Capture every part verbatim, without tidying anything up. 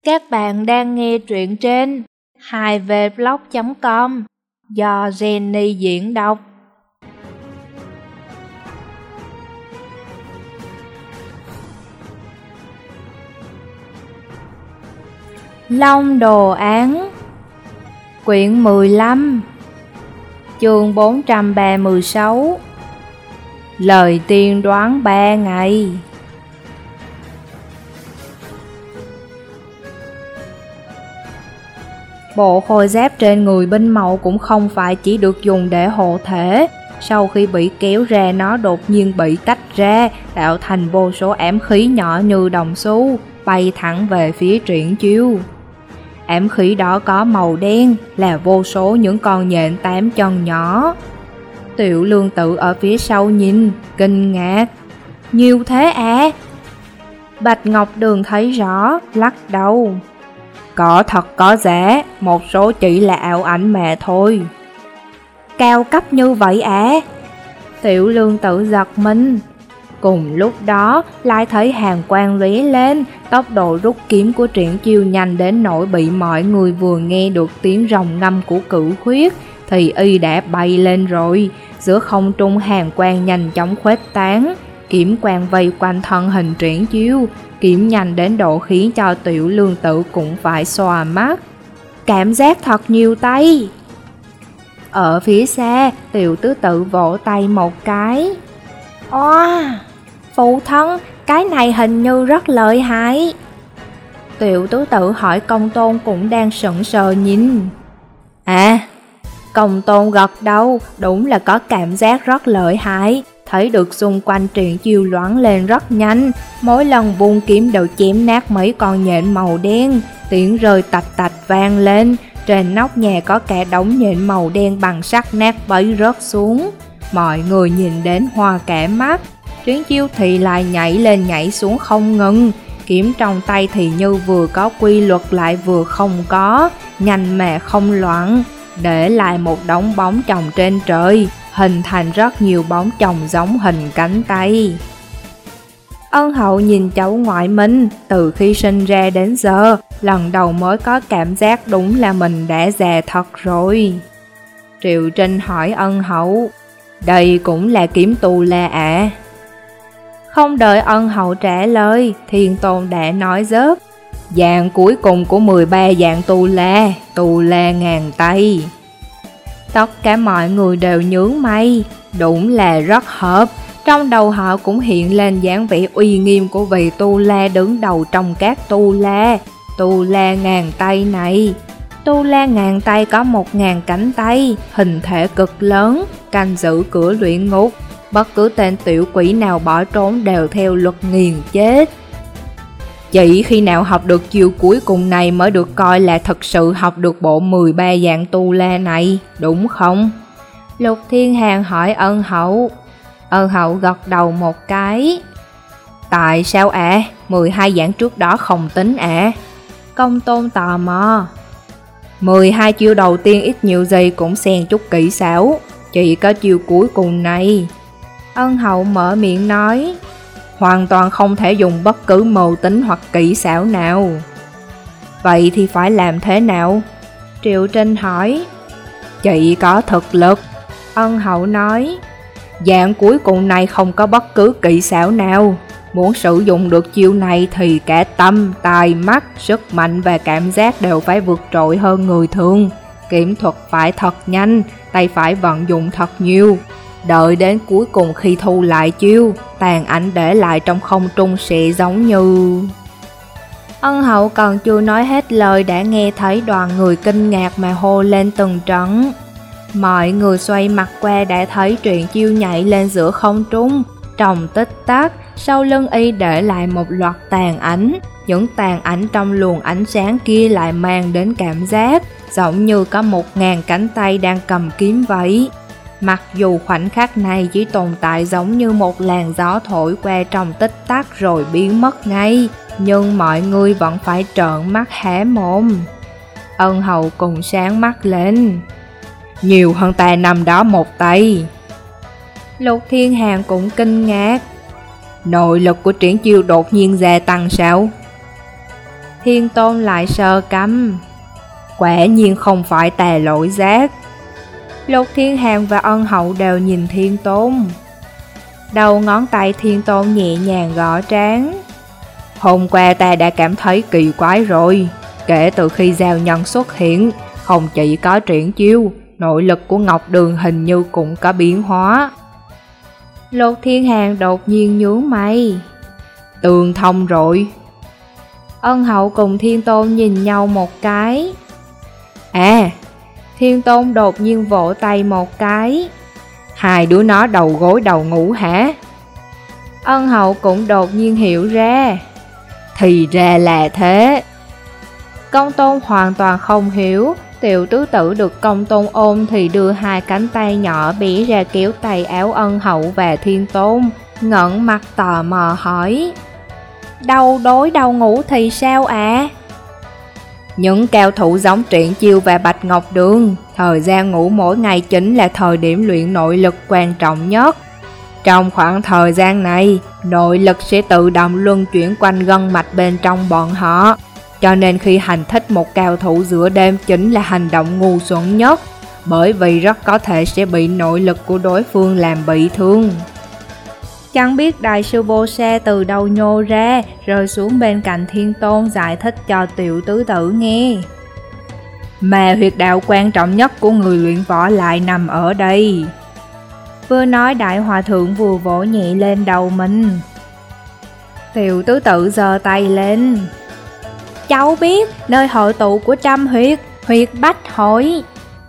Các bạn đang nghe truyện trên hai v blog chấm com do Jenny diễn đọc. Long đồ án, quyển mười lăm, chương bốn trăm ba mươi sáu. Lời tiên đoán ba ngày. Bộ khôi giáp trên người binh mậu cũng không phải chỉ được dùng để hộ thể. Sau khi bị kéo ra, nó đột nhiên bị tách ra, tạo thành vô số ám khí nhỏ như đồng xu, bay thẳng về phía Triển Chiêu. Ám khí đó có màu đen, là vô số những con nhện tám chân nhỏ. Tiểu Lương Tự ở phía sau nhìn, kinh ngạc. Nhiều thế à? Bạch Ngọc Đường thấy rõ, lắc đầu. Có thật có giả, một số chỉ là ảo ảnh mà thôi. Cao cấp như vậy à? Tiểu Lương Tự giật mình. Cùng lúc đó, lại thấy hàng quang lóe lên, tốc độ rút kiếm của Triển Chiêu nhanh đến nỗi bị mọi người vừa nghe được tiếng rồng ngâm của Cửu Khuyết thì y đã bay lên rồi. Giữa không trung hàng quang nhanh chóng khuếch tán, kiếm quang vây quanh thân hình Triển Chiêu, kiếm nhanh đến độ khiến cho Tiểu Lương Tự cũng phải xòa mắt. Cảm giác thật nhiều tay. Ở phía xa, Tiểu Tứ Tự vỗ tay một cái. Oa, phụ thân, cái này hình như rất lợi hại. Tiểu Tứ Tự hỏi Công Tôn cũng đang sững sờ nhìn. À, Công Tôn gật đầu, đúng là có cảm giác rất lợi hại. Thấy được xung quanh Triển Chiêu loáng lên rất nhanh, mỗi lần vung kiếm đều chém nát mấy con nhện màu đen, tiếng rơi tạch tạch vang lên, trên nóc nhà có cả đống nhện màu đen bằng sắt nát bấy rớt xuống. Mọi người nhìn đến hoa cả mắt, Triển Chiêu thì lại nhảy lên nhảy xuống không ngừng, kiếm trong tay thì như vừa có quy luật lại vừa không có, nhanh mà không loạn, để lại một đống bóng chồng trên trời, hình thành rất nhiều bóng chồng giống hình cánh tay. Ân Hậu nhìn cháu ngoại mình, từ khi sinh ra đến giờ, lần đầu mới có cảm giác đúng là mình đã già thật rồi. Triệu Trinh hỏi Ân Hậu, đây cũng là kiếm tu la ạ? À? Không đợi Ân Hậu trả lời, Thiên Tôn đã nói rớt. Dạng cuối cùng của mười ba dạng tu la, tu la ngàn tay. Tất cả mọi người đều nhướng mày, đúng là rất hợp. Trong đầu họ cũng hiện lên dáng vẻ uy nghiêm của vị tu la đứng đầu trong các tu la. Tu la ngàn tay này. Tu la ngàn tay có một ngàn cánh tay, hình thể cực lớn, canh giữ cửa luyện ngục. Bất cứ tên tiểu quỷ nào bỏ trốn đều theo luật nghiền chết. Chỉ khi nào học được chiêu cuối cùng này mới được coi là thật sự học được bộ mười ba dạng tu la này, đúng không? Lục Thiên Hàn hỏi Ân Hậu. Ân Hậu gật đầu một cái. Tại sao ạ? À? mười hai dạng trước đó không tính ạ? À? Công Tôn tò mò. mười hai chiêu đầu tiên ít nhiều gì cũng xen chút kỹ xảo, chỉ có chiêu cuối cùng này. Ân Hậu mở miệng nói. Hoàn toàn không thể dùng bất cứ mưu tính hoặc kỹ xảo nào. Vậy thì phải làm thế nào? Triệu Trinh hỏi. Chỉ có thực lực. Ân Hậu nói. Dạng cuối cùng này không có bất cứ kỹ xảo nào. Muốn sử dụng được chiêu này thì cả tâm, tài, mắt, sức mạnh và cảm giác đều phải vượt trội hơn người thường. Kiểm thuật phải thật nhanh, tay phải vận dụng thật nhiều. Đợi đến cuối cùng khi thu lại chiêu, tàn ảnh để lại trong không trung sẽ giống như... Ân Hậu còn chưa nói hết lời đã nghe thấy đoàn người kinh ngạc mà hô lên từng trận. Mọi người xoay mặt qua đã thấy Triển Chiêu nhảy lên giữa không trung. Trong tích tắc, sau lưng y để lại một loạt tàn ảnh. Những tàn ảnh trong luồng ánh sáng kia lại mang đến cảm giác giống như có một ngàn cánh tay đang cầm kiếm vậy. Mặc dù khoảnh khắc này chỉ tồn tại giống như một làn gió thổi qua trong tích tắc rồi biến mất ngay, nhưng mọi người vẫn phải trợn mắt há mồm. Ân Hậu cùng sáng mắt lên. Nhiều hơn ta năm đó một tay. Lục Thiên Hàn cũng kinh ngạc. Nội lực của Triển Chiêu đột nhiên gia tăng sao? Thiên Tôn lại sờ cằm. Quả nhiên không phải tà lỗi giác. Lục Thiên Hàn và Ân Hậu đều nhìn Thiên Tôn. Đầu ngón tay Thiên Tôn nhẹ nhàng gõ trán. Hôm qua ta đã cảm thấy kỳ quái rồi. Kể từ khi giao nhân xuất hiện, không chỉ có triển chiêu, nội lực của Ngọc Đường hình như cũng có biến hóa. Lục Thiên Hàn đột nhiên nhướng mày. Tường thông rồi. Ân Hậu cùng Thiên Tôn nhìn nhau một cái. À, Thiên Tôn đột nhiên vỗ tay một cái. Hai đứa nó đầu gối đầu ngủ hả? Ân Hậu cũng đột nhiên hiểu ra. Thì ra là thế. Công Tôn hoàn toàn không hiểu. Tiểu tứ tử được Công Tôn ôm thì đưa hai cánh tay nhỏ bé ra kéo tay áo Ân Hậu và Thiên Tôn, ngẩng mặt tò mò hỏi. Đầu đối đầu ngủ thì sao ạ? À? Những cao thủ giống Triển Chiêu và Bạch Ngọc Đường, thời gian ngủ mỗi ngày chính là thời điểm luyện nội lực quan trọng nhất. Trong khoảng thời gian này, nội lực sẽ tự động luân chuyển quanh gân mạch bên trong bọn họ. Cho nên khi hành thích một cao thủ giữa đêm chính là hành động ngu xuẩn nhất, bởi vì rất có thể sẽ bị nội lực của đối phương làm bị thương. Chẳng biết đại sư Bô Sa từ đâu nhô ra, rơi xuống bên cạnh Thiên Tôn giải thích cho tiểu tứ tử nghe. Mà huyệt đạo quan trọng nhất của người luyện võ lại nằm ở đây. Vừa nói đại hòa thượng vừa vỗ nhẹ lên đầu mình. Tiểu tứ tử giơ tay lên. Cháu biết nơi hội tụ của trăm huyệt, huyệt Bách Hội.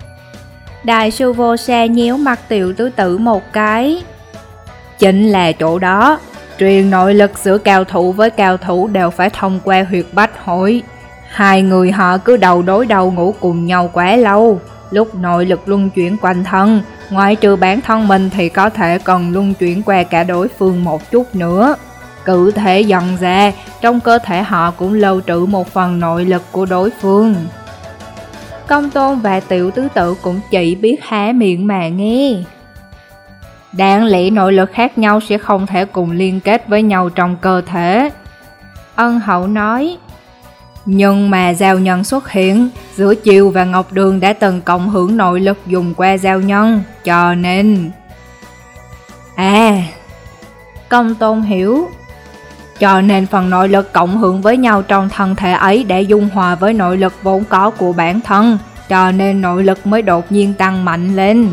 Đại sư Vô Sa nhéo mặt tiểu tứ tử một cái. Chính là chỗ đó. Truyền nội lực giữa cao thủ với cao thủ đều phải thông qua huyệt Bách Hội. Hai người họ cứ đầu đối đầu ngủ cùng nhau quá lâu. Lúc nội lực luân chuyển quanh thân, ngoại trừ bản thân mình thì có thể còn luân chuyển qua cả đối phương một chút nữa. Cụ thể dần ra, trong cơ thể họ cũng lưu trữ một phần nội lực của đối phương. Công Tôn và tiểu tứ tử cũng chỉ biết há miệng mà nghe. Đáng lẽ nội lực khác nhau sẽ không thể cùng liên kết với nhau trong cơ thể. Ân Hậu nói. Nhưng mà giao nhân xuất hiện, giữa Chiêu và Ngọc Đường đã từng cộng hưởng nội lực dùng qua giao nhân, cho nên... À, Công Tôn hiểu. Cho nên phần nội lực cộng hưởng với nhau trong thân thể ấy đã dung hòa với nội lực vốn có của bản thân, cho nên nội lực mới đột nhiên tăng mạnh lên.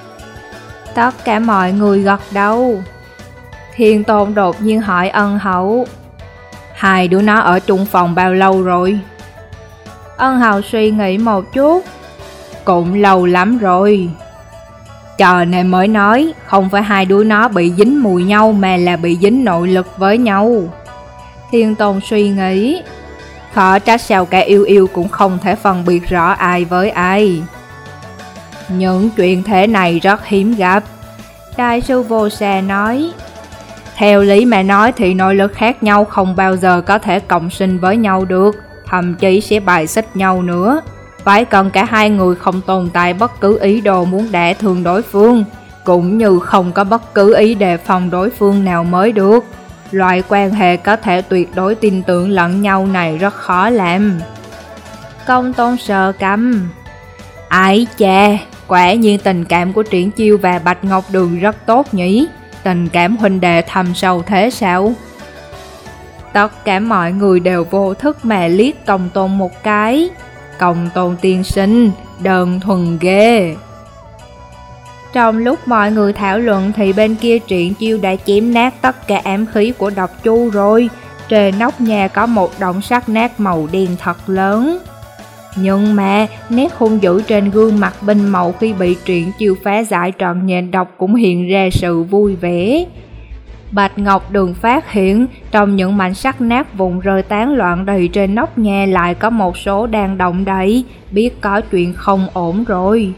Tất cả mọi người gật đầu. Thiên Tôn đột nhiên hỏi Ân Hậu. Hai đứa nó ở chung phòng bao lâu rồi? Ân Hậu suy nghĩ một chút. Cũng lâu lắm rồi. Cho nên mới nói, không phải hai đứa nó bị dính mùi nhau mà là bị dính nội lực với nhau. Thiên Tôn suy nghĩ. Khó trách sao cả yêu yêu cũng không thể phân biệt rõ ai với ai. Những chuyện thế này rất hiếm gặp. Đại sư Vô Sa nói. Theo lý mà nói thì nội lực khác nhau không bao giờ có thể cộng sinh với nhau được, thậm chí sẽ bài xích nhau nữa. Phải cần cả hai người không tồn tại bất cứ ý đồ muốn đả thương đối phương, cũng như không có bất cứ ý đề phòng đối phương nào mới được. Loại quan hệ có thể tuyệt đối tin tưởng lẫn nhau này rất khó làm. Công Tôn sờ cằm. Ái chà, quả nhiên tình cảm của Triển Chiêu và Bạch Ngọc Đường rất tốt nhỉ. Tình cảm huynh đệ thầm sâu thế sao? Tất cả mọi người đều vô thức mà liếc Công Tôn một cái. Công Tôn tiên sinh, đơn thuần ghê. Trong lúc mọi người thảo luận thì bên kia Triển Chiêu đã chém nát tất cả ám khí của Độc Chu rồi. Trên nóc nhà có một đống sắt nát màu đen thật lớn. Nhưng mà nét hung dữ trên gương mặt Binh Mậu khi bị Triển Chiêu phá giải trọn nhện độc cũng hiện ra sự vui vẻ. Bạch Ngọc Đường phát hiện trong những mảnh sắt nát vụn rơi tán loạn đầy trên nóc nhà lại có một số đang động đậy, biết có chuyện không ổn rồi.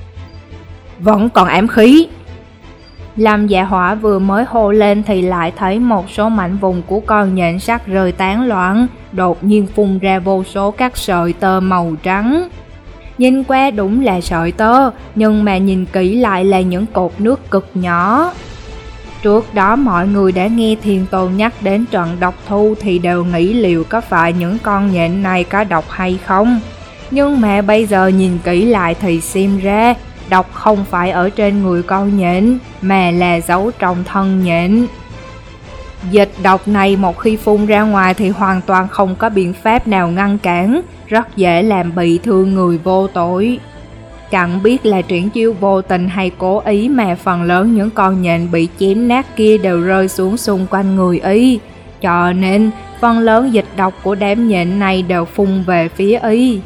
Vẫn còn ám khí. Lâm Dạ Hỏa vừa mới hô lên thì lại thấy một số mảnh vụn của con nhện sắt rơi tán loạn, đột nhiên phun ra vô số các sợi tơ màu trắng. Nhìn qua đúng là sợi tơ, nhưng mà nhìn kỹ lại là những cột nước cực nhỏ. Trước đó mọi người đã nghe Thiên Tôn nhắc đến trận độc thu thì đều nghĩ liệu có phải những con nhện này có độc hay không. Nhưng mà bây giờ nhìn kỹ lại thì xem ra độc không phải ở trên người con nhện mà là giấu trong thân nhện. Dịch độc này một khi phun ra ngoài thì hoàn toàn không có biện pháp nào ngăn cản, rất dễ làm bị thương người vô tội. Chẳng biết là Triển Chiêu vô tình hay cố ý mà phần lớn những con nhện bị chém nát kia đều rơi xuống xung quanh người y, cho nên phần lớn dịch độc của đám nhện này đều phun về phía y.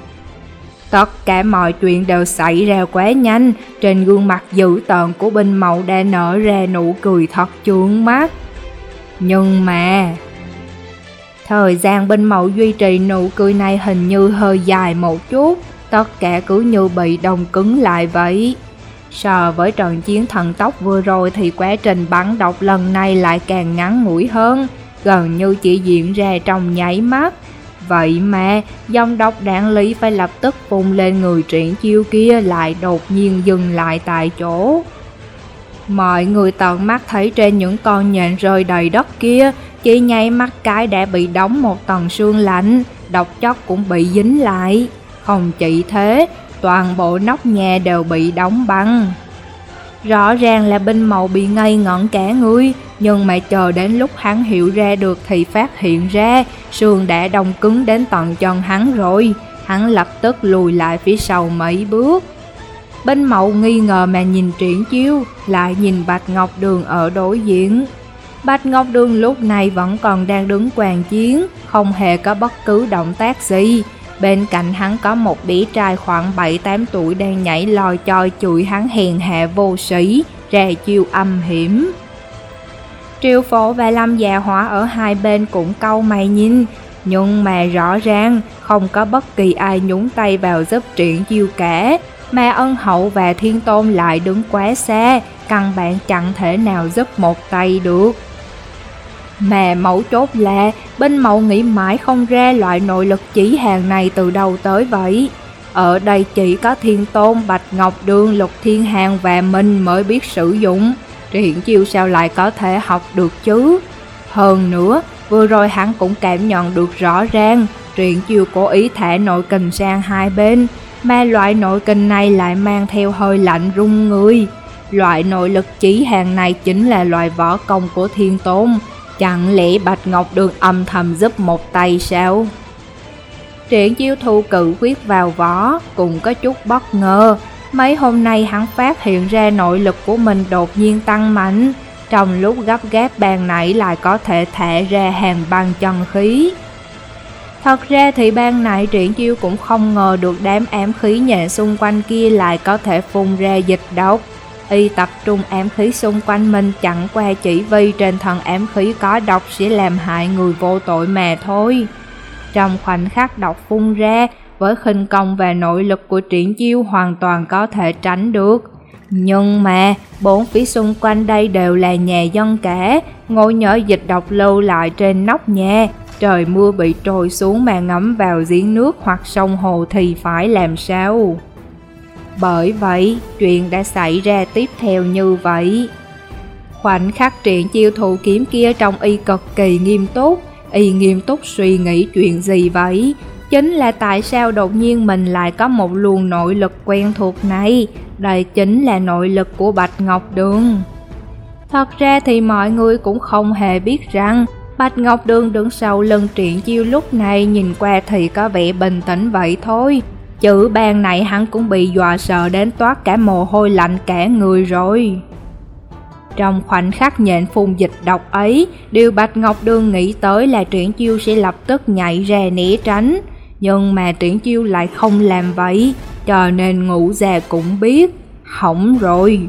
Tất cả mọi chuyện đều xảy ra quá nhanh, trên gương mặt dữ tợn của Binh Mậu đã nở ra nụ cười thật chướng mắt. Nhưng mà thời gian Binh Mậu duy trì nụ cười này hình như hơi dài một chút, tất cả cứ như bị đông cứng lại vậy. So với trận chiến thần tốc vừa rồi thì quá trình bắn độc lần này lại càng ngắn ngủi hơn, gần như chỉ diễn ra trong nháy mắt. Vậy mà dòng độc đạn lý phải lập tức phun lên người Triển Chiêu kia lại đột nhiên dừng lại tại chỗ. Mọi người tận mắt thấy trên những con nhện rơi đầy đất kia, chỉ nháy mắt cái đã bị đóng một tầng sương lạnh, độc chất cũng bị dính lại. Không chỉ thế, toàn bộ nóc nhà đều bị đóng băng. Rõ ràng là Binh Mậu bị ngây ngẩn cả người, nhưng mà chờ đến lúc hắn hiểu ra được thì phát hiện ra sương đã đông cứng đến tận chân hắn rồi. Hắn lập tức lùi lại phía sau mấy bước. Binh Mậu nghi ngờ mà nhìn Triển Chiêu, lại nhìn Bạch Ngọc Đường ở đối diện. Bạch Ngọc Đường lúc này vẫn còn đang đứng quan chiến, không hề có bất cứ động tác gì. Bên cạnh hắn có một bé trai khoảng bảy tám tuổi đang nhảy lòi choi chửi hắn hèn hạ vô sĩ, ra chiêu âm hiểm. Triệu Phổ và Lâm Dạ Hỏa ở hai bên cũng cau mày nhìn, nhưng mà rõ ràng không có bất kỳ ai nhúng tay vào giúp Triển Chiêu cả, mà Ân Hậu và Thiên Tôn lại đứng quá xa, căn bản chẳng thể nào giúp một tay được. Mà mấu chốt là Binh Mậu nghĩ mãi không ra loại nội lực chỉ hàng này từ đâu tới vậy. Ở đây chỉ có Thiên Tôn, Bạch Ngọc Đường, Lục Thiên Hàn và mình mới biết sử dụng, Triển Chiêu sao lại có thể học được chứ? Hơn nữa, vừa rồi hắn cũng cảm nhận được rõ ràng Triển Chiêu cố ý thả nội kình sang hai bên, mà loại nội kình này lại mang theo hơi lạnh run người. Loại nội lực chỉ hàng này chính là loại võ công của Thiên Tôn. Chẳng lẽ Bạch Ngọc Đường âm thầm giúp một tay sao? Triển Chiêu thu cự quyết vào võ cũng có chút bất ngờ. Mấy hôm nay hắn phát hiện ra nội lực của mình đột nhiên tăng mạnh, trong lúc gấp gáp ban nãy lại có thể thả ra hàng băng chân khí. Thật ra thì ban nãy Triển Chiêu cũng không ngờ được đám ám khí nhện xung quanh kia lại có thể phun ra dịch độc. Y tập trung ám khí xung quanh mình chẳng qua chỉ vì trên thân ám khí có độc sẽ làm hại người vô tội mà thôi. Trong khoảnh khắc độc phun ra, với khinh công và nội lực của Triển Chiêu hoàn toàn có thể tránh được. Nhưng mà bốn phía xung quanh đây đều là nhà dân cả, ngồi nhỡ dịch độc lưu lại trên nóc nhà, trời mưa bị trôi xuống mà ngấm vào giếng nước hoặc sông hồ thì phải làm sao? Bởi vậy, chuyện đã xảy ra tiếp theo như vậy. Khoảnh khắc Triển Chiêu thủ kiếm kia trông y cực kỳ nghiêm túc. Y nghiêm túc suy nghĩ chuyện gì vậy? Chính là tại sao đột nhiên mình lại có một luồng nội lực quen thuộc này. Đây chính là nội lực của Bạch Ngọc Đường. Thật ra thì mọi người cũng không hề biết rằng Bạch Ngọc Đường đứng sau lưng Triển Chiêu lúc này nhìn qua thì có vẻ bình tĩnh vậy thôi. Chữ ban nãy hắn cũng bị dọa sợ đến toát cả mồ hôi lạnh cả người rồi. Trong khoảnh khắc nhện phun dịch độc ấy, điều Bạch Ngọc Đường nghĩ tới là Triển Chiêu sẽ lập tức nhảy ra né tránh. Nhưng mà Triển Chiêu lại không làm vậy, cho nên ngũ già cũng biết, hỏng rồi.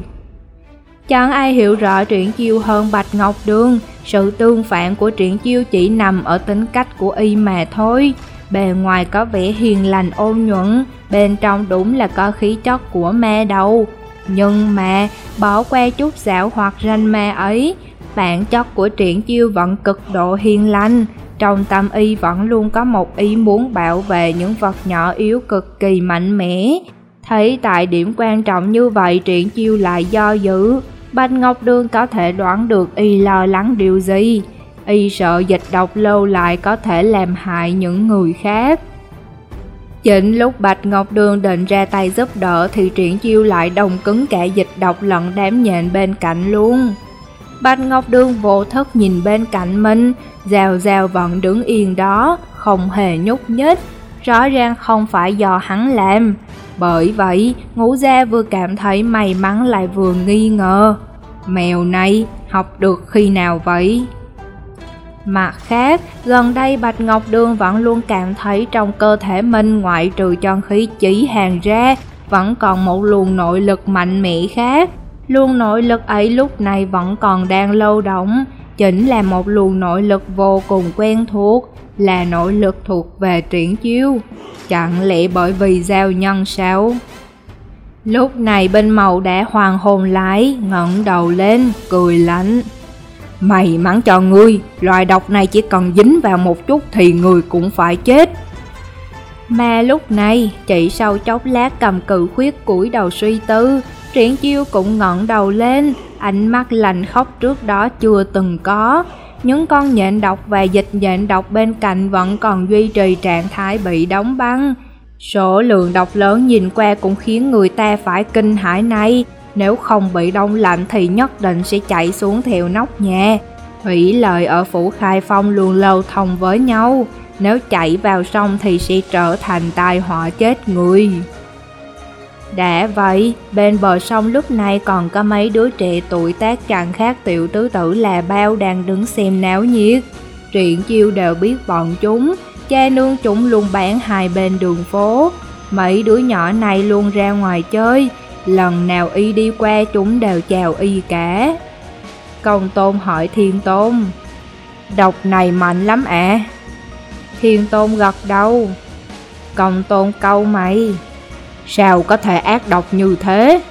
Chẳng ai hiểu rõ Triển Chiêu hơn Bạch Ngọc Đường, sự tương phản của Triển Chiêu chỉ nằm ở tính cách của y mà thôi. Bề ngoài có vẻ hiền lành ôn nhuận, bên trong đúng là có khí chất của ma đầu. Nhưng mà bỏ qua chút xảo hoặc ranh ma ấy, bản chất của Triển Chiêu vẫn cực độ hiền lành. Trong tâm y vẫn luôn có một ý muốn bảo vệ những vật nhỏ yếu cực kỳ mạnh mẽ. Thấy tại điểm quan trọng như vậy Triển Chiêu lại do dự. Bạch Ngọc Đường có thể đoán được y lo lắng điều gì. Y sợ dịch độc lâu lại có thể làm hại những người khác. Chính lúc Bạch Ngọc Đường định ra tay giúp đỡ thì Triển Chiêu lại đồng cứng cả dịch độc lẫn đám nhện bên cạnh luôn. Bạch Ngọc Đường vô thức nhìn bên cạnh mình, Giao Giao vẫn đứng yên đó, không hề nhúc nhích, rõ ràng không phải do hắn làm. Bởi vậy, Ngũ Gia vừa cảm thấy may mắn lại vừa nghi ngờ. Mèo này học được khi nào vậy? Mặt khác, gần đây Bạch Ngọc Đường vẫn luôn cảm thấy trong cơ thể mình ngoại trừ chân khí chỉ hàng ra, vẫn còn một luồng nội lực mạnh mẽ khác. Luồng nội lực ấy lúc này vẫn còn đang lưu động, chính là một luồng nội lực vô cùng quen thuộc, là nội lực thuộc về Triển Chiêu. Chẳng lẽ bởi vì giao nhân sao? Lúc này Binh Mậu đã hoàn hồn lại, ngẩng đầu lên, cười lạnh. May mắn cho ngươi, loài độc này chỉ cần dính vào một chút thì người cũng phải chết. Mà lúc này, chỉ sau chốc lát cầm cự khuyết cúi đầu suy tư, Triển Chiêu cũng ngẩng đầu lên, ánh mắt lạnh khóc trước đó chưa từng có. Những con nhện độc và dịch nhện độc bên cạnh vẫn còn duy trì trạng thái bị đóng băng. Số lượng độc lớn nhìn qua cũng khiến người ta phải kinh hãi này. Nếu không bị đông lạnh thì nhất định sẽ chạy xuống theo nóc nhà. Thủy lợi ở Phủ Khai Phong luôn lưu thông với nhau, nếu chạy vào sông thì sẽ trở thành tai họa chết người. Đã vậy, bên bờ sông lúc này còn có mấy đứa trẻ tuổi tác chẳng khác tiểu tứ tử là bao đang đứng xem náo nhiệt. Triển Chiêu đều biết bọn chúng, cha nương chúng luôn bán hai bên đường phố. Mấy đứa nhỏ này luôn ra ngoài chơi, lần nào y đi qua chúng đều chào y cả. Công Tôn hỏi Thiên Tôn, độc này mạnh lắm ạ? À? Thiên Tôn gật đầu. Công Tôn cau mày, sao có thể ác độc như thế?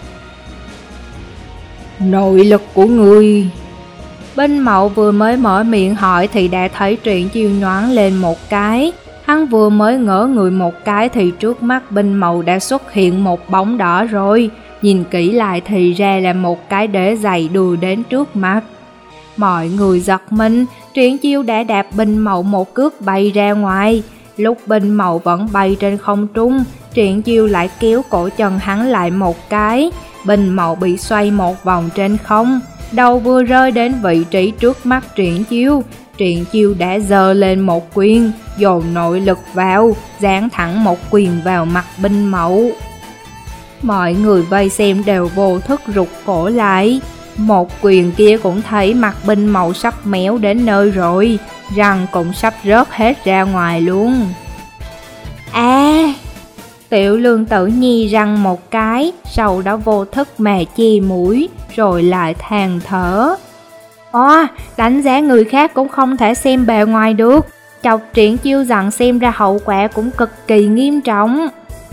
Nội lực của người. Binh Mậu vừa mới mở miệng hỏi thì đã thấy Triển Chiêu nhoáng lên một cái. Hắn vừa mới ngỡ người một cái thì trước mắt Binh Mậu đã xuất hiện một bóng đỏ rồi. Nhìn kỹ lại thì ra là một cái đế giày đưa đến trước mặt. Mọi người giật mình, Triển Chiêu đã đạp Binh Mậu một cước bay ra ngoài. Lúc Binh Mậu vẫn bay trên không trung, Triển Chiêu lại kéo cổ chân hắn lại một cái. Binh Mậu bị xoay một vòng trên không, đầu vừa rơi đến vị trí trước mắt Triển Chiêu. Triển Chiêu đã giơ lên một quyền, dồn nội lực vào, giáng thẳng một quyền vào mặt Binh Mậu. Mọi người vây xem đều vô thức rụt cổ lại. Một quyền kia cũng thấy mặt Binh Mậu sắp méo đến nơi rồi, răng cũng sắp rớt hết ra ngoài luôn. À! Tiểu Lương Tử nhi răng một cái, sau đó vô thức mà che mũi, rồi lại than thở. Ồ, đánh giá người khác cũng không thể xem bề ngoài được. Chọc Triển Chiêu rằng xem ra hậu quả cũng cực kỳ nghiêm trọng.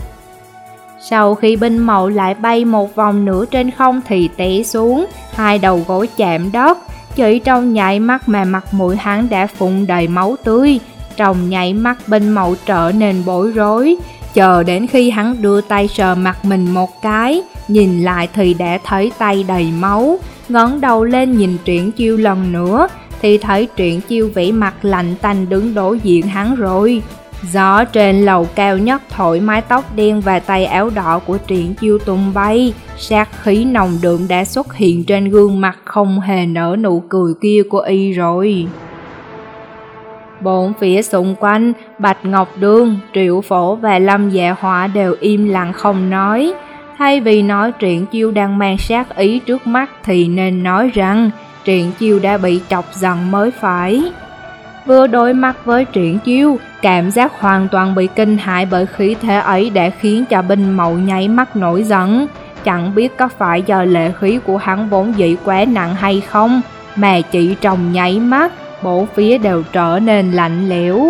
Sau khi Binh Mậu lại bay một vòng nữa trên không thì té xuống, hai đầu gối chạm đất. Chỉ trong nháy mắt mà mặt mũi hắn đã phun đầy máu tươi. Trong nháy mắt Binh Mậu trở nên bối rối. Chờ đến khi hắn đưa tay sờ mặt mình một cái, nhìn lại thì đã thấy tay đầy máu. Ngẩng đầu lên nhìn Triển Chiêu lần nữa thì thấy Triển Chiêu vẽ mặt lạnh tanh đứng đối diện hắn rồi. Gió trên lầu cao nhất thổi mái tóc đen và tay áo đỏ của Triển Chiêu tung bay, sát khí nồng đượm đã xuất hiện trên gương mặt không hề nở nụ cười kia của y rồi. Bốn phía xung quanh, Bạch Ngọc Đường, Triệu Phổ và Lâm Dạ Họa đều im lặng không nói. Thay vì nói Triển Chiêu đang mang sát ý trước mắt thì nên nói rằng Triển Chiêu đã bị chọc giận mới phải. Vừa đối mặt với Triển Chiêu, cảm giác hoàn toàn bị kinh hãi bởi khí thế ấy đã khiến cho Binh Mậu nháy mắt nổi giận. Chẳng biết có phải do lệ khí của hắn vốn dĩ quá nặng hay không, mà chỉ trong nháy mắt, bốn phía đều trở nên lạnh lẽo.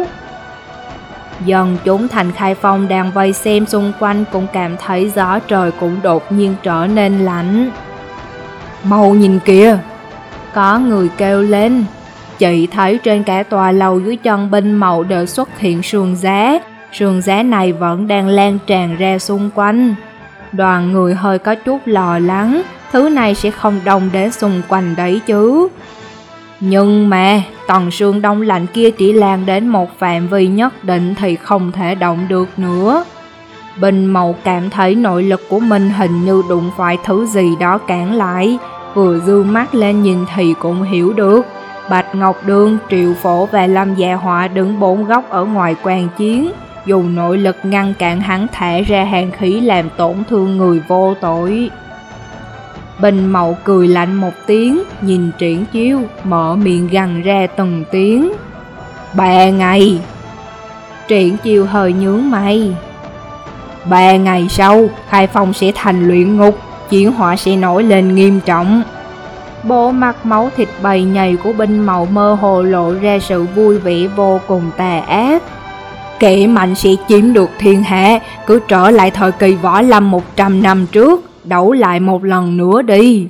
Dân chúng thành Khai Phong đang vây xem xung quanh cũng cảm thấy gió trời cũng đột nhiên trở nên lạnh. Mau nhìn kìa! Có người kêu lên. Chị thấy trên cả tòa lầu dưới chân Binh Mậu đều xuất hiện sườn giá. Sườn giá này vẫn đang lan tràn ra xung quanh. Đoàn người hơi có chút lo lắng, thứ này sẽ không đông đến xung quanh đấy chứ. Nhưng mà, tầng sương đông lạnh kia chỉ lan đến một phạm vi nhất định thì không thể động được nữa. Bình Mậu cảm thấy nội lực của mình hình như đụng phải thứ gì đó cản lại, vừa dương mắt lên nhìn thì cũng hiểu được. Bạch Ngọc Đường, Triệu Phổ và Lâm Dạ Họa đứng bốn góc ở ngoài quan chiến, dùng nội lực ngăn cản hắn thả ra hàn khí làm tổn thương người vô tội. Bình Mậu cười lạnh một tiếng, nhìn Triển Chiêu, mở miệng gằn ra từng tiếng. Ba ngày. Triển Chiêu hơi nhướng mày. Ba ngày sau, Khai Phong sẽ thành luyện ngục, chiến hỏa sẽ nổi lên nghiêm trọng. Bộ mặt máu thịt bầy nhầy của Bình Mậu mơ hồ lộ ra sự vui vẻ vô cùng tà ác. Kẻ mạnh sẽ chiếm được thiên hạ, cứ trở lại thời kỳ võ lâm một trăm năm trước, đấu lại một lần nữa đi.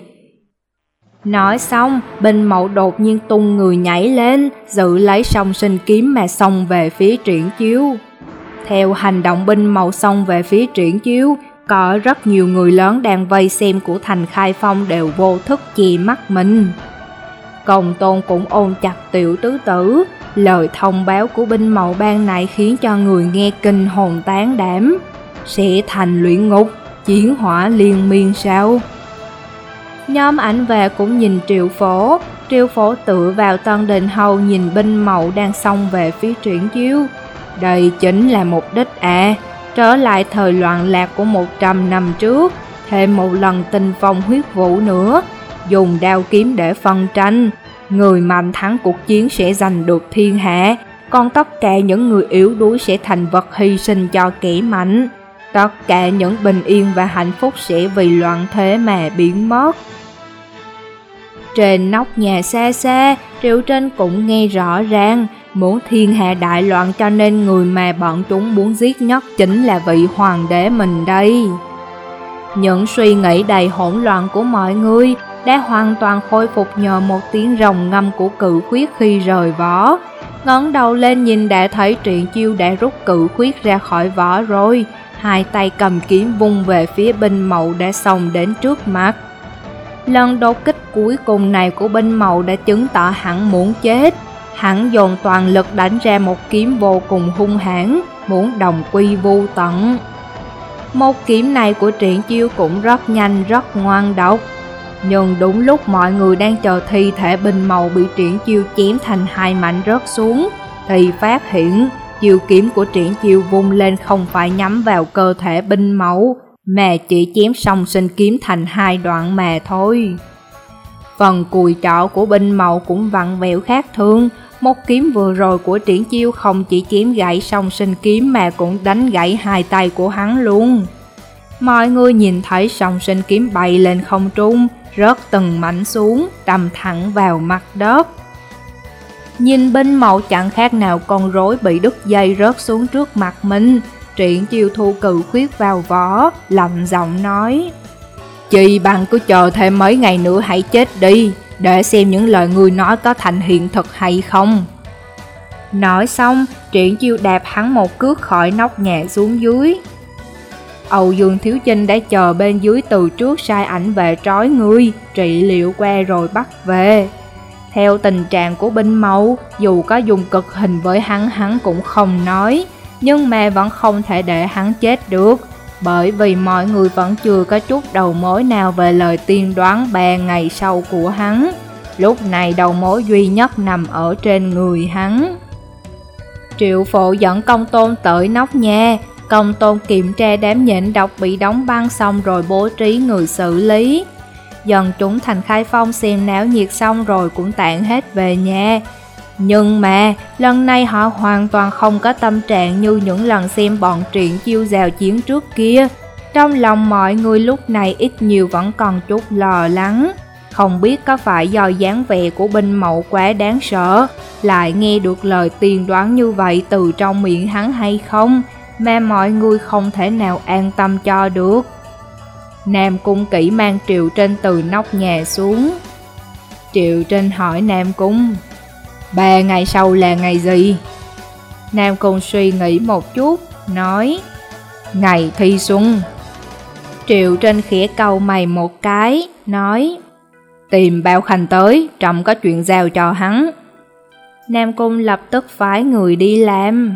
Nói xong, Bình Mậu đột nhiên tung người nhảy lên, giữ lấy song sinh kiếm mà xông về phía Triển Chiêu. Theo hành động Bình Mậu xông về phía Triển Chiêu, có rất nhiều người lớn đang vây xem của thành Khai Phong đều vô thức che mắt mình. Công Tôn cũng ôm chặt Tiểu tứ tử, lời thông báo của Bình Mậu ban nãy khiến cho người nghe kinh hồn tán đảm. Sẽ thành luyện ngục, chiến hỏa liên miên sao? Nhóm ảnh vệ cũng nhìn Triệu Phổ, Triệu Phổ tựa vào Tân Đình Hầu nhìn Bình Mậu đang xông về phía Triển Chiêu. Đây chính là mục đích à, trở lại thời loạn lạc của một trăm năm trước, thêm một lần tinh phong huyết vũ nữa, dùng đao kiếm để phân tranh. Người mạnh thắng cuộc chiến sẽ giành được thiên hạ, còn tất cả những người yếu đuối sẽ thành vật hy sinh cho kẻ mạnh. Tất cả những bình yên và hạnh phúc sẽ vì loạn thế mà biến mất. Trên nóc nhà xa xa, Triệu Trinh cũng nghe rõ ràng, muốn thiên hạ đại loạn cho nên người mà bọn chúng muốn giết nhất chính là vị hoàng đế mình đây. Những suy nghĩ đầy hỗn loạn của mọi người đã hoàn toàn khôi phục nhờ một tiếng rồng ngâm của Cự Khuyết khi rời vỏ. Ngẩng đầu lên nhìn đã thấy Triển Chiêu đã rút Cự Khuyết ra khỏi vỏ rồi, hai tay cầm kiếm vung về phía Bình Mậu đã xông đến trước mặt. Lần đột kích cuối cùng này của Bình Mậu đã chứng tỏ hắn muốn chết. Hắn dồn toàn lực đánh ra một kiếm vô cùng hung hãn, muốn đồng quy vô tận. Một kiếm này của Triển Chiêu cũng rất nhanh, rất ngoan độc. Nhưng đúng lúc mọi người đang chờ thi thể Bình Mậu bị Triển Chiêu chém thành hai mảnh rớt xuống, thì phát hiện chiêu kiếm của Triển Chiêu vung lên không phải nhắm vào cơ thể Bình Mậu, mà chỉ chém song sinh kiếm thành hai đoạn mà thôi. Phần cùi trỏ của Bình Mậu cũng vặn vẹo khác thường. Một kiếm vừa rồi của Triển Chiêu không chỉ chém gãy song sinh kiếm mà cũng đánh gãy hai tay của hắn luôn. Mọi người nhìn thấy song sinh kiếm bay lên không trung, rớt từng mảnh xuống, đâm thẳng vào mặt đất. Nhìn Bình Mậu chẳng khác nào con rối bị đứt dây rớt xuống trước mặt mình. Triển Chiêu thu Cự Khuyết vào vỏ, lạnh giọng nói: Chị bằng cứ chờ thêm mấy ngày nữa hãy chết đi, để xem những lời người nói có thành hiện thực hay không. Nói xong, Triển Chiêu đạp hắn một cước khỏi nóc nhà xuống dưới. Âu Dương Thiếu Chinh đã chờ bên dưới từ trước, sai ảnh về trói người, trị liệu qua rồi bắt về. Theo tình trạng của Bình Mậu, dù có dùng cực hình với hắn hắn cũng không nói, nhưng mà vẫn không thể để hắn chết được, bởi vì mọi người vẫn chưa có chút đầu mối nào về lời tiên đoán ba ngày sau của hắn. Lúc này đầu mối duy nhất nằm ở trên người hắn. Triệu Phổ dẫn Công Tôn tới nóc nhà. Công Tôn kiểm tra đám nhện độc bị đóng băng xong rồi bố trí người xử lý. Dần chúng thành Khai Phong xem náo nhiệt xong rồi cũng tản hết về nhà. Nhưng mà lần này họ hoàn toàn không có tâm trạng như những lần xem bọn Triển Chiêu giao chiến trước kia. Trong lòng mọi người lúc này ít nhiều vẫn còn chút lo lắng. Không biết có phải do dáng vẻ của Bình Mậu quá đáng sợ, lại nghe được lời tiên đoán như vậy từ trong miệng hắn hay không, mà mọi người không thể nào an tâm cho được. Nam Cung Kỷ mang Triệu Trinh từ nóc nhà xuống. Triệu Trinh hỏi Nam Cung: Ba ngày sau là ngày gì? Nam Cung suy nghĩ một chút, nói: Ngày thi xuân. Triệu Trinh khẽ cau mày một cái, nói: tìm Bao Khanh tới, trẫm có chuyện giao cho hắn. Nam Cung lập tức phái người đi làm.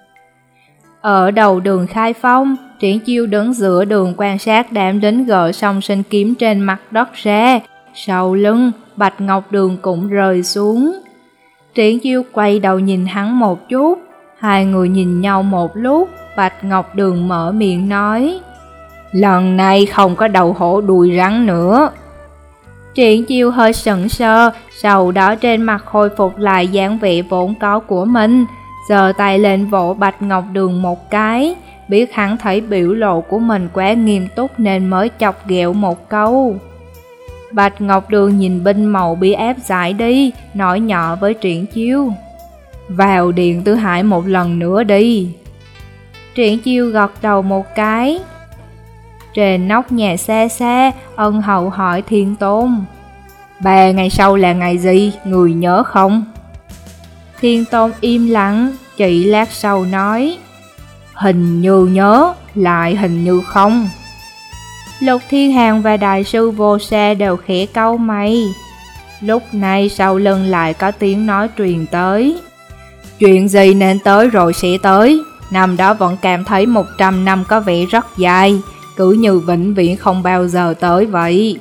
Ở đầu đường Khai Phong, Triển Chiêu đứng giữa đường quan sát đám lính gỡ song sinh kiếm trên mặt đất ra. Sau lưng, Bạch Ngọc Đường cũng rơi xuống. Triển Chiêu quay đầu nhìn hắn một chút. Hai người nhìn nhau một lúc, Bạch Ngọc Đường mở miệng nói: lần này không có đầu hổ đuôi rắn nữa. Triển Chiêu hơi sững sờ, sau đó trên mặt khôi phục lại dáng vẻ vốn có của mình, giơ tay lên vỗ Bạch Ngọc Đường một cái, biết hắn thấy biểu lộ của mình quá nghiêm túc nên mới chọc ghẹo một câu. Bạch Ngọc Đường nhìn binh màu bị ép giải đi, nói nhỏ với Triển Chiêu: vào điện Tứ Hải một lần nữa đi. Triển Chiêu gật đầu một cái. Trên nóc nhà xa xa, Ân Hậu hỏi Thiên Tôn: ba ngày sau là ngày gì, người nhớ không? Thiên Tôn im lặng, chỉ lát sau nói: hình như nhớ, lại hình như không. Lục Thiên Hàn và Đại sư Vô Sa đều khẽ cau mày. Lúc này sau lưng lại có tiếng nói truyền tới: chuyện gì nên tới rồi sẽ tới. Năm đó vẫn cảm thấy một trăm năm có vẻ rất dài, cứ như vĩnh viễn không bao giờ tới vậy.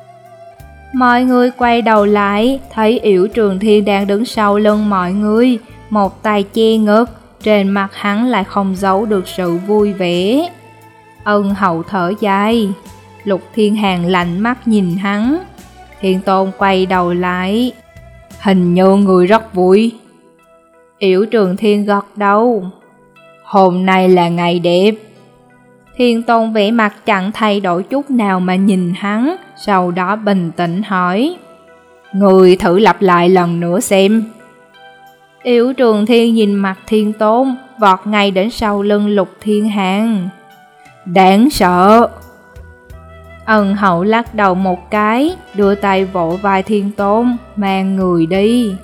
Mọi người quay đầu lại, thấy Yểu Trường Thiên đang đứng sau lưng mọi người, một tay che ngực, trên mặt hắn lại không giấu được sự vui vẻ. Ân Hậu thở dài. Lục Thiên Hàn lạnh mắt nhìn hắn. Thiên Tôn quay đầu lại: hình như người rất vui. Yểu Trường Thiên gật đầu: hôm nay là ngày đẹp. Thiên Tôn vẻ mặt chẳng thay đổi chút nào mà nhìn hắn, sau đó bình tĩnh hỏi: người thử lặp lại lần nữa xem. Yểu Trường Thiên nhìn mặt Thiên Tôn, vọt ngay đến sau lưng Lục Thiên Hàn. Đáng sợ. Ân Hậu lắc đầu một cái, đưa tay vỗ vai Thiên Tôn, mang người đi.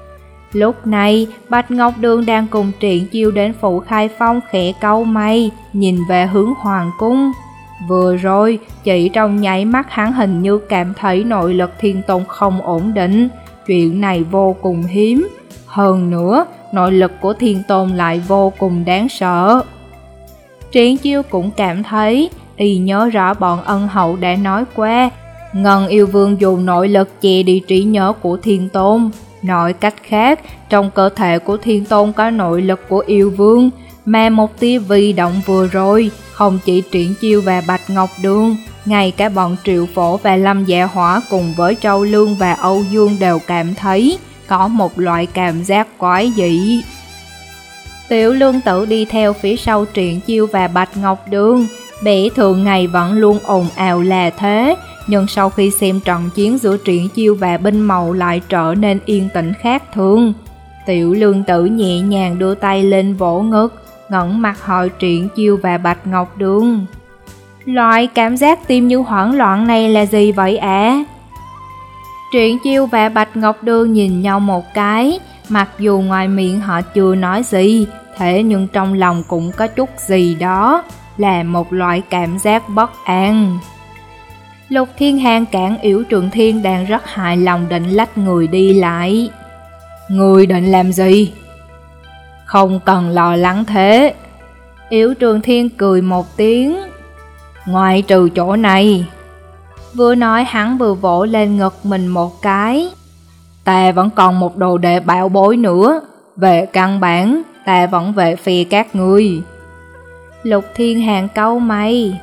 Lúc này, Bạch Ngọc Đường đang cùng Triển Chiêu đến phủ Khai Phong khẽ cau mày, nhìn về hướng Hoàng cung. Vừa rồi, chỉ trong nháy mắt hắn hình như cảm thấy nội lực Thiên Tôn không ổn định, chuyện này vô cùng hiếm. Hơn nữa, nội lực của Thiên Tôn lại vô cùng đáng sợ. Triển Chiêu cũng cảm thấy, y nhớ rõ bọn Ân Hậu đã nói qua, Ngân Yêu Vương dùng nội lực che đi trí nhớ của Thiên Tôn. Nói cách khác, trong cơ thể của Thiên Tôn có nội lực của Yêu Vương, mà một tia vi động vừa rồi, không chỉ Triển Chiêu và Bạch Ngọc Đường, ngay cả bọn Triệu Phổ và Lâm Dạ Hỏa cùng với Châu Lương và Âu Dương đều cảm thấy có một loại cảm giác quái dị. Tiểu Lương Tử đi theo phía sau Triển Chiêu và Bạch Ngọc Đường, bẻ thường ngày vẫn luôn ồn ào là thế, nhưng sau khi xem trận chiến giữa Triển Chiêu và binh màu lại trở nên yên tĩnh khác thường. Tiểu Lương Tử nhẹ nhàng đưa tay lên vỗ ngực, ngẩng mặt hỏi Triển Chiêu và Bạch Ngọc Đường: loại cảm giác tim như hoảng loạn này là gì vậy ạ? À? Triển Chiêu và Bạch Ngọc Đường nhìn nhau một cái, mặc dù ngoài miệng họ chưa nói gì, thế nhưng trong lòng cũng có chút gì đó, là một loại cảm giác bất an. Lục Thiên Hàn cản Yểu Trường Thiên đang rất hài lòng định lách người đi lại. Người định làm gì? Không cần lo lắng thế. Yểu Trường Thiên cười một tiếng. Ngoại trừ chỗ này. Vừa nói hắn vừa vỗ lên ngực mình một cái. Ta vẫn còn một đồ đệ bảo bối nữa. Về căn bản, ta vẫn về phía các ngươi. Lục Thiên Hàn cau mày.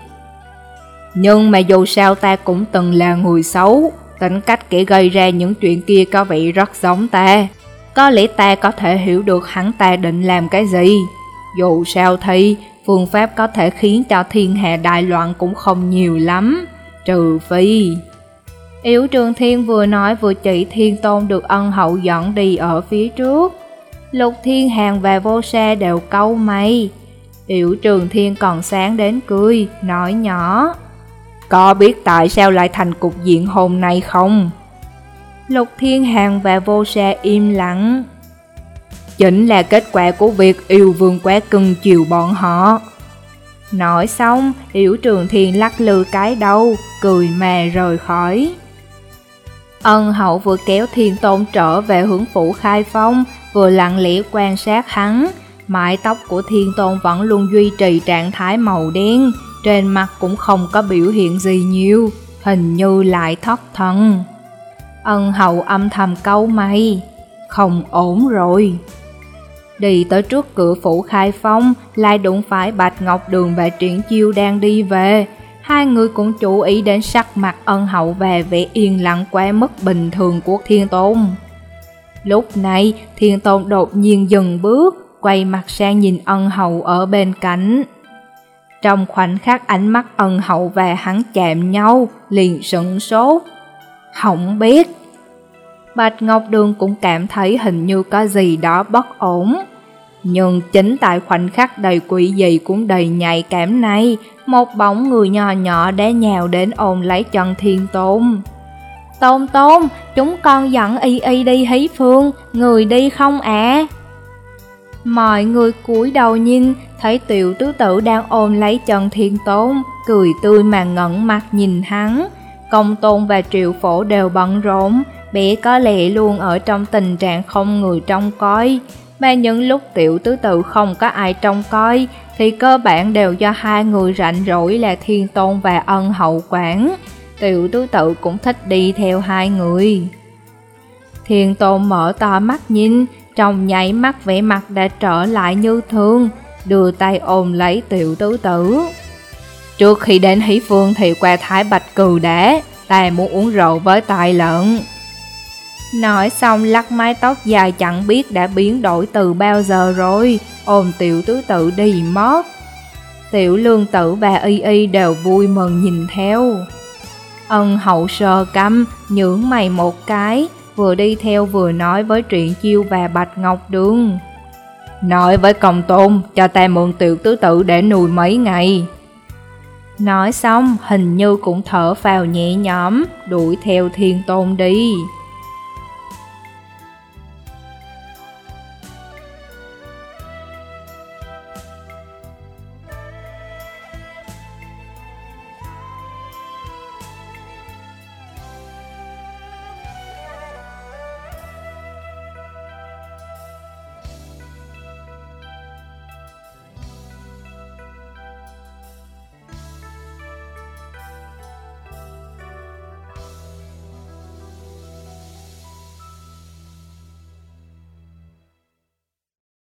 Nhưng mà dù sao ta cũng từng là người xấu, tính cách kẻ gây ra những chuyện kia có vẻ rất giống ta. Có lẽ ta có thể hiểu được hắn ta định làm cái gì. Dù sao thì, phương pháp có thể khiến cho thiên hạ đại loạn cũng không nhiều lắm, trừ phi... Yểu Trường Thiên vừa nói vừa chỉ Thiên Tôn được Ân Hậu dẫn đi ở phía trước. Lục Thiên Hàn và Vô Sa đều cau mày. Yểu Trường Thiên còn sáng đến cười, nói nhỏ: có biết tại sao lại thành cục diện hôm nay không? Lục Thiên Hàn và Vô Sa im lặng. Chính là kết quả của việc Yêu Vương quá cưng chiều bọn họ. Nói xong, Yểu Trường Thiên lắc lư cái đầu, cười mà rời khỏi. Ân Hậu vừa kéo Thiên Tôn trở về hướng phủ Khai Phong, vừa lặng lẽ quan sát hắn. Mái tóc của Thiên Tôn vẫn luôn duy trì trạng thái màu đen, trên mặt cũng không có biểu hiện gì nhiều, hình như lại thất thần. Ân Hậu âm thầm cau mày, không ổn rồi. Đi tới trước cửa phủ Khai Phong, lại đụng phải Bạch Ngọc Đường và Triển Chiêu đang đi về. Hai người cũng chú ý đến sắc mặt Ân Hậu và vẻ yên lặng quá mức bình thường của Thiên Tôn. Lúc này, Thiên Tôn đột nhiên dừng bước, quay mặt sang nhìn Ân Hậu ở bên cạnh. Trong khoảnh khắc ánh mắt Ân Hậu và hắn chạm nhau, liền sửng sốt. Không biết. Bạch Ngọc Đường cũng cảm thấy hình như có gì đó bất ổn. Nhưng chính tại khoảnh khắc đầy quỷ dị cũng đầy nhạy cảm này, một bóng người nhỏ nhỏ đã nhào đến ôm lấy chân Thiên Tôn. Tôn Tôn, chúng con dẫn Y Y đi Hí Phương, người đi không ạ? À? Mọi người cúi đầu nhìn, thấy Tiểu Tứ Tử đang ôm lấy chân Thiên Tôn, cười tươi mà ngẩng mặt nhìn hắn. Công Tôn và Triệu Phổ đều bận rộn, bé có lẽ luôn ở trong tình trạng không người trông coi. Mà những lúc Tiểu Tứ Tự không có ai trông coi, thì cơ bản đều do hai người rảnh rỗi là Thiên Tôn và Ân Hậu quản. Tiểu Tứ Tự cũng thích đi theo hai người. Thiên Tôn mở to mắt nhìn, trong nháy mắt vẻ mặt đã trở lại như thường, đưa tay ôm lấy Tiểu Tứ Tử. Trước khi đến Hí Phương thì qua Thái Bạch Cừu đã, ta muốn uống rượu với tài lợn. Nói xong lắc mái tóc dài chẳng biết đã biến đổi từ bao giờ rồi, ôm Tiểu Tứ Tự đi mất. Tiểu Lương Tử và Y Y đều vui mừng nhìn theo. Ân Hậu sờ cằm, nhướng mày một cái, vừa đi theo vừa nói với Triển Chiêu và Bạch Ngọc Đường. Nói với Công Tôn, cho ta mượn Tiểu Tứ Tự để nuôi mấy ngày. Nói xong, hình như cũng thở phào nhẹ nhõm, đuổi theo Thiên Tôn đi.